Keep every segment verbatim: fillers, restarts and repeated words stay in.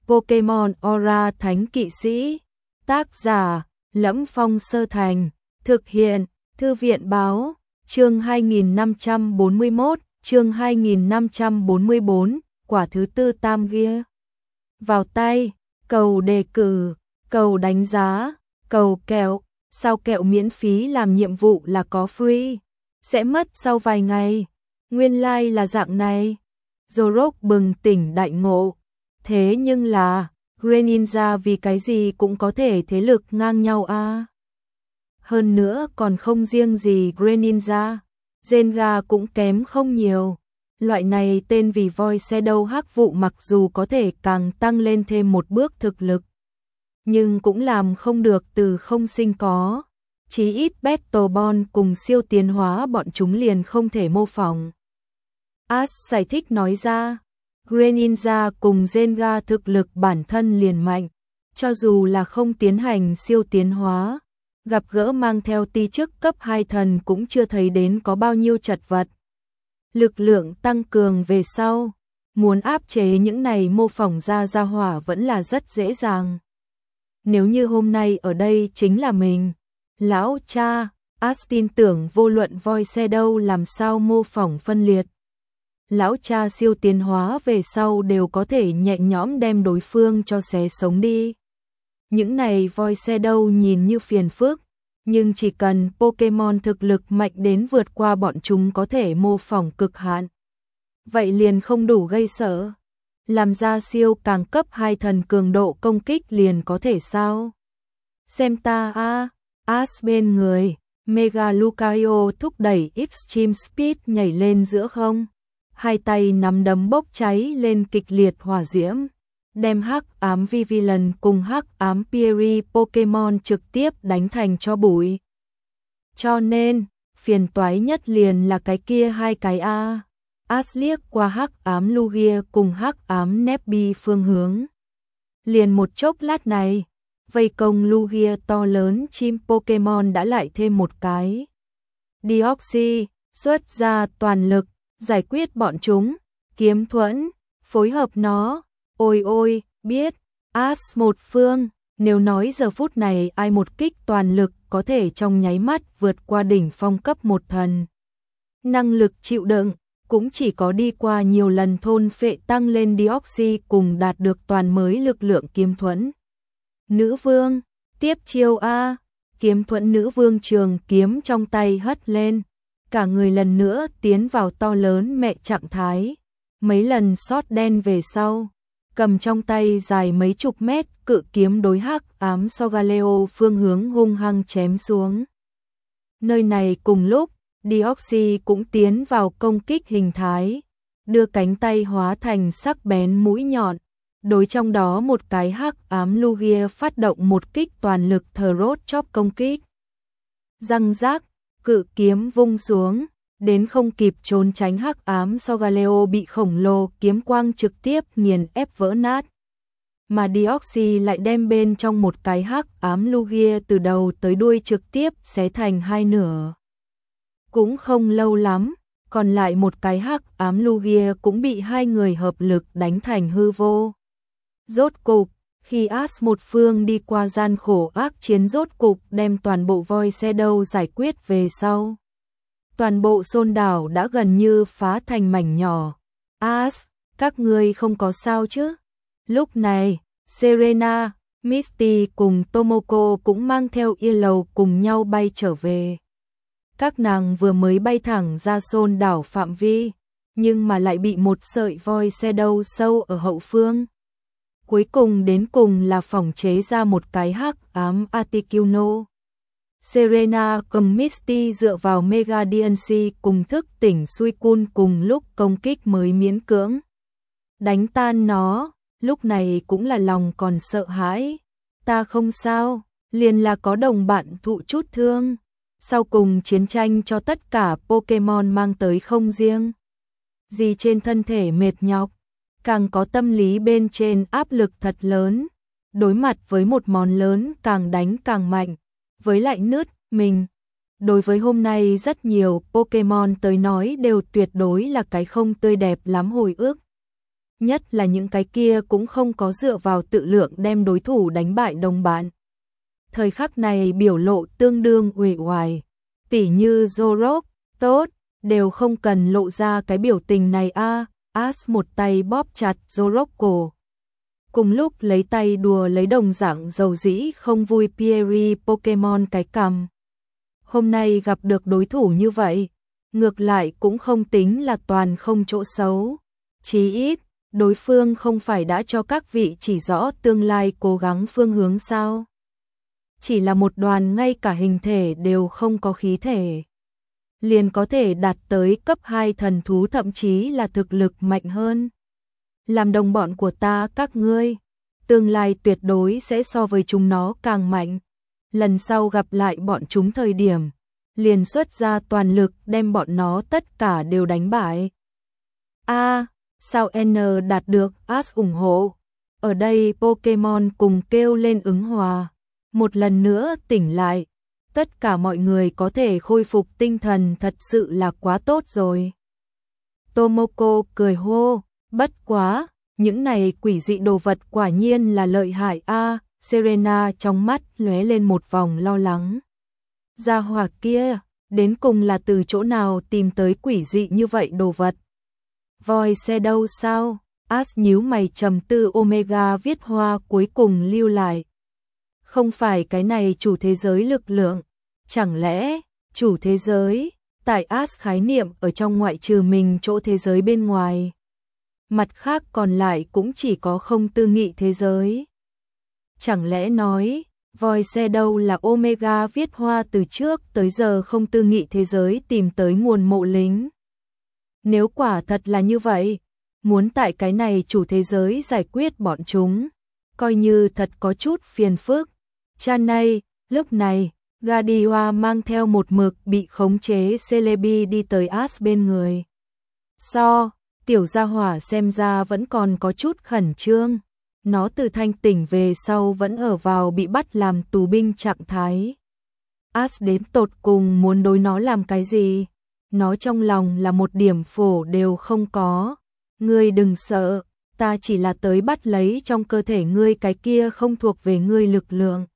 Pokemon Aura Thánh Kỵ Sĩ. Tác giả: Lẫm Phong Sơ Thành. Thực hiện: Thư viện báo. Chương hai nghìn năm trăm bốn mươi mốt, chương hai nghìn năm trăm bốn mươi bốn, quả thứ tư tam ghia. Vào tay, cầu đề cử, cầu đánh giá, cầu kẹo, sao kẹo miễn phí làm nhiệm vụ là có free, sẽ mất sau vài ngày. Nguyên lai like là dạng này. Zorok bừng tỉnh đại ngộ. Thế nhưng là, Greninja vì cái gì cũng có thể thế lực ngang nhau a. À? Hơn nữa còn không riêng gì Greninja, Zenga cũng kém không nhiều. Loại này tên vì voi Shadow hắc vụ mặc dù có thể càng tăng lên thêm một bước thực lực, nhưng cũng làm không được từ không sinh có. Chí ít Battle Bond cùng siêu tiến hóa bọn chúng liền không thể mô phỏng. Ash giải thích nói ra, Greninja cùng Zenga thực lực bản thân liền mạnh, cho dù là không tiến hành siêu tiến hóa, gặp gỡ mang theo ti chức cấp hai thần cũng chưa thấy đến có bao nhiêu chật vật. Lực lượng tăng cường về sau, muốn áp chế những này mô phỏng ra ra hỏa vẫn là rất dễ dàng. Nếu như hôm nay ở đây chính là mình, lão cha, Ash tin tưởng vô luận voi Shadow làm sao mô phỏng phân liệt, lão cha siêu tiến hóa về sau đều có thể nhẹ nhõm đem đối phương cho xé sống đi. Những này voi Shadow nhìn như phiền phức, nhưng chỉ cần Pokemon thực lực mạnh đến vượt qua bọn chúng có thể mô phỏng cực hạn, vậy liền không đủ gây sợ. Làm ra siêu càng cấp hai thần cường độ công kích liền có thể sao? Xem ta a, Ash bên người, Mega Lucario thúc đẩy Extreme Speed nhảy lên giữa không, hai tay nắm đấm bốc cháy lên kịch liệt hỏa diễm, đem hắc ám Vivillon cùng hắc ám Pierre Pokemon trực tiếp đánh thành cho bụi. Cho nên, phiền toái nhất liền là cái kia hai cái a. Ash liếc qua hắc ám Lugia cùng hắc ám Nebby phương hướng. Liền một chốc lát này, vây công Lugia to lớn chim Pokemon đã lại thêm một cái. Deoxys xuất ra toàn lực, giải quyết bọn chúng, kiếm thuẫn, phối hợp nó. Ôi ôi, biết, Ash một phương, nếu nói giờ phút này ai một kích toàn lực có thể trong nháy mắt vượt qua đỉnh phong cấp một thần. Năng lực chịu đựng, cũng chỉ có đi qua nhiều lần thôn phệ tăng lên Deoxys cùng đạt được toàn mới lực lượng kiếm thuẫn. Nữ vương, tiếp chiêu A, kiếm thuẫn nữ vương trường kiếm trong tay hất lên, cả người lần nữa tiến vào to lớn mẹ trạng thái, mấy lần sót đen về sau, cầm trong tay dài mấy chục mét cự kiếm đối hắc ám Solgaleo phương hướng hung hăng chém xuống. Nơi này cùng lúc, Deoxys cũng tiến vào công kích hình thái, đưa cánh tay hóa thành sắc bén mũi nhọn, đối trong đó một cái hắc ám Lugia phát động một kích toàn lực Throat Chop công kích. Răng rác, cự kiếm vung xuống, đến không kịp trốn tránh hắc ám Solgaleo bị khổng lồ kiếm quang trực tiếp nghiền ép vỡ nát. Mà Deoxys lại đem bên trong một cái hắc ám Lugia từ đầu tới đuôi trực tiếp xé thành hai nửa. Cũng không lâu lắm, còn lại một cái hắc ám Lugia cũng bị hai người hợp lực đánh thành hư vô. Rốt cục, khi Ash một phương đi qua gian khổ ác chiến rốt cục đem toàn bộ voi Shadow giải quyết về sau, toàn bộ Xôn đảo đã gần như phá thành mảnh nhỏ. Ash, các ngươi không có sao chứ? Lúc này, Serena, Misty cùng Tomoko cũng mang theo Yellow cùng nhau bay trở về. Các nàng vừa mới bay thẳng ra Xôn đảo phạm vi, nhưng mà lại bị một sợi voi Shadow sâu ở hậu phương. Cuối cùng đến cùng là phỏng chế ra một cái hắc ám Articuno. Serena cùng Misty dựa vào Mega đê en xê cùng thức tỉnh Suicune cùng lúc công kích mới miễn cưỡng đánh tan nó, lúc này cũng là lòng còn sợ hãi. Ta không sao, liền là có đồng bạn thụ chút thương. Sau cùng chiến tranh cho tất cả Pokemon mang tới không riêng gì trên thân thể mệt nhọc, càng có tâm lý bên trên áp lực thật lớn. Đối mặt với một món lớn càng đánh càng mạnh, với lại nứt mình. Đối với hôm nay rất nhiều Pokemon tới nói đều tuyệt đối là cái không tươi đẹp lắm hồi ức. nhất là những cái kia cũng không có dựa vào tự lượng đem đối thủ đánh bại đồng bạn. Thời khắc này biểu lộ tương đương uể oải, tỉ như Zorok, tốt, đều không cần lộ ra cái biểu tình này a. As một tay bóp chặt Zorok cổ, cùng lúc lấy tay đùa lấy đồng dạng dầu dĩ không vui Pierre Pokemon cái cằm. Hôm nay gặp được đối thủ như vậy, ngược lại cũng không tính là toàn không chỗ xấu. Chí ít, đối phương không phải đã cho các vị chỉ rõ tương lai cố gắng phương hướng sao. Chỉ là một đoàn ngay cả hình thể đều không có khí thể, liền có thể đạt tới cấp hai thần thú, thậm chí là thực lực mạnh hơn. Làm đồng bọn của ta các ngươi, tương lai tuyệt đối sẽ so với chúng nó càng mạnh. Lần sau gặp lại bọn chúng thời điểm, liền xuất ra toàn lực đem bọn nó tất cả đều đánh bại. A, sao N đạt được As ủng hộ? Ở đây Pokemon cùng kêu lên ứng hòa. Một lần nữa tỉnh lại, tất cả mọi người có thể khôi phục tinh thần thật sự là quá tốt rồi. Tomoko cười hô, bất quá, những này quỷ dị đồ vật quả nhiên là lợi hại a. À, Serena trong mắt lóe lên một vòng lo lắng. Gia hỏa kia, đến cùng là từ chỗ nào tìm tới quỷ dị như vậy đồ vật? Voi xe đâu sao? As nhíu mày trầm tư. Omega viết hoa cuối cùng lưu lại. Không phải cái này chủ thế giới lực lượng, chẳng lẽ chủ thế giới, tại As khái niệm ở trong ngoại trừ mình chỗ thế giới bên ngoài. Mặt khác còn lại cũng chỉ có không tư nghị thế giới. Chẳng lẽ nói, voi xe đâu là Omega viết hoa từ trước tới giờ không tư nghị thế giới tìm tới nguồn mộ lính. Nếu quả thật là như vậy, muốn tại cái này chủ thế giới giải quyết bọn chúng, coi như thật có chút phiền phức. Chan này, lúc này, Gadiwa mang theo một mực bị khống chế Celebi đi tới As bên người. So, tiểu gia hỏa xem ra vẫn còn có chút khẩn trương. Nó từ thanh tỉnh về sau vẫn ở vào bị bắt làm tù binh trạng thái. As đến tột cùng muốn đối nó làm cái gì? Nó trong lòng là một điểm phổ đều không có. Ngươi đừng sợ, ta chỉ là tới bắt lấy trong cơ thể ngươi cái kia không thuộc về ngươi lực lượng.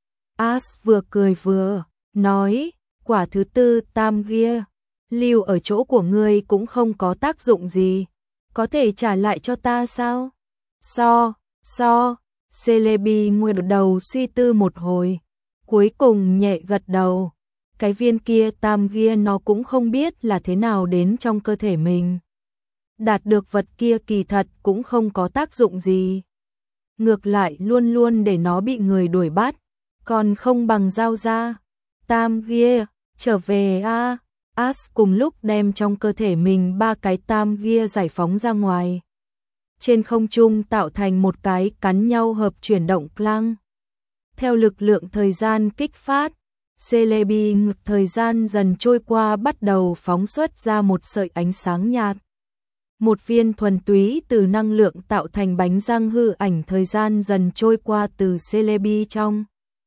As vừa cười vừa nói, quả thứ tư tam kia, lưu ở chỗ của ngươi cũng không có tác dụng gì. Có thể trả lại cho ta sao? So, so, Celebi ngoảnh đầu suy tư một hồi, cuối cùng nhẹ gật đầu. Cái viên kia tam kia nó cũng không biết là thế nào đến trong cơ thể mình. Đạt được vật kia kỳ thật cũng không có tác dụng gì. Ngược lại luôn luôn để nó bị người đuổi bắt, còn không bằng giao ra. Tam kia, trở về a. À. As cùng lúc đem trong cơ thể mình ba cái tam kia giải phóng ra ngoài. Trên không trung tạo thành một cái cắn nhau hợp chuyển động clang. Theo lực lượng thời gian kích phát, Celebi ngực thời gian dần trôi qua bắt đầu phóng xuất ra một sợi ánh sáng nhạt. Một viên thuần túy từ năng lượng tạo thành bánh răng hư ảnh thời gian dần trôi qua từ Celebi trong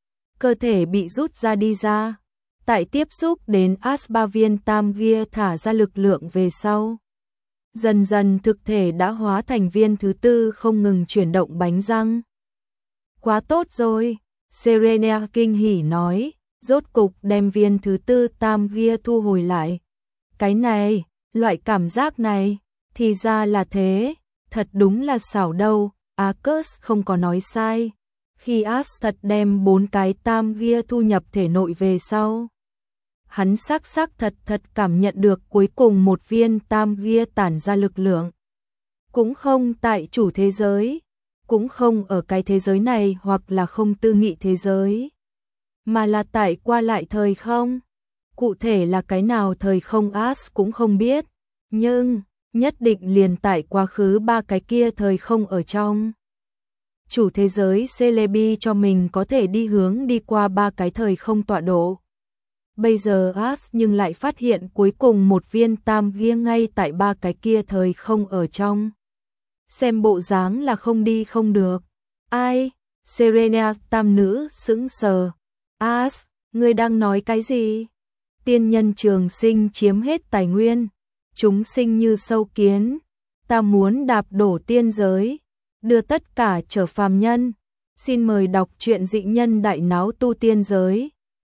cơ thể bị rút ra đi ra. Tại tiếp xúc đến As ba viên tam kia thả ra lực lượng về sau. Dần dần thực thể đã hóa thành viên thứ tư không ngừng chuyển động bánh răng. Quá tốt rồi, Serena kinh hỉ nói, rốt cục đem viên thứ tư tam kia thu hồi lại. Cái này, loại cảm giác này, thì ra là thế, thật đúng là xảo đâu, Arcus không có nói sai. Khi As thật đem bốn cái tam kia thu nhập thể nội về sau, hắn xác xác thật thật cảm nhận được cuối cùng một viên tam kia tản ra lực lượng. Cũng không tại chủ thế giới, cũng không ở cái thế giới này hoặc là không tư nghị thế giới, mà là tại qua lại thời không. Cụ thể là cái nào thời không As cũng không biết, nhưng nhất định liền tại quá khứ ba cái kia thời không ở trong. Chủ thế giới Celebi cho mình có thể đi hướng đi qua ba cái thời không tọa độ. Bây giờ As nhưng lại phát hiện cuối cùng một viên tam kia ngay tại ba cái kia thời không ở trong. Xem bộ dáng là không đi không được. Ai? Serena tam nữ sững sờ. As, ngươi đang nói cái gì? Tiên nhân trường sinh chiếm hết tài nguyên, chúng sinh như sâu kiến. ta muốn đạp đổ tiên giới, đưa tất cả trở phàm nhân. Xin mời đọc truyện Dị Nhân Đại Náo Tu Tiên Giới.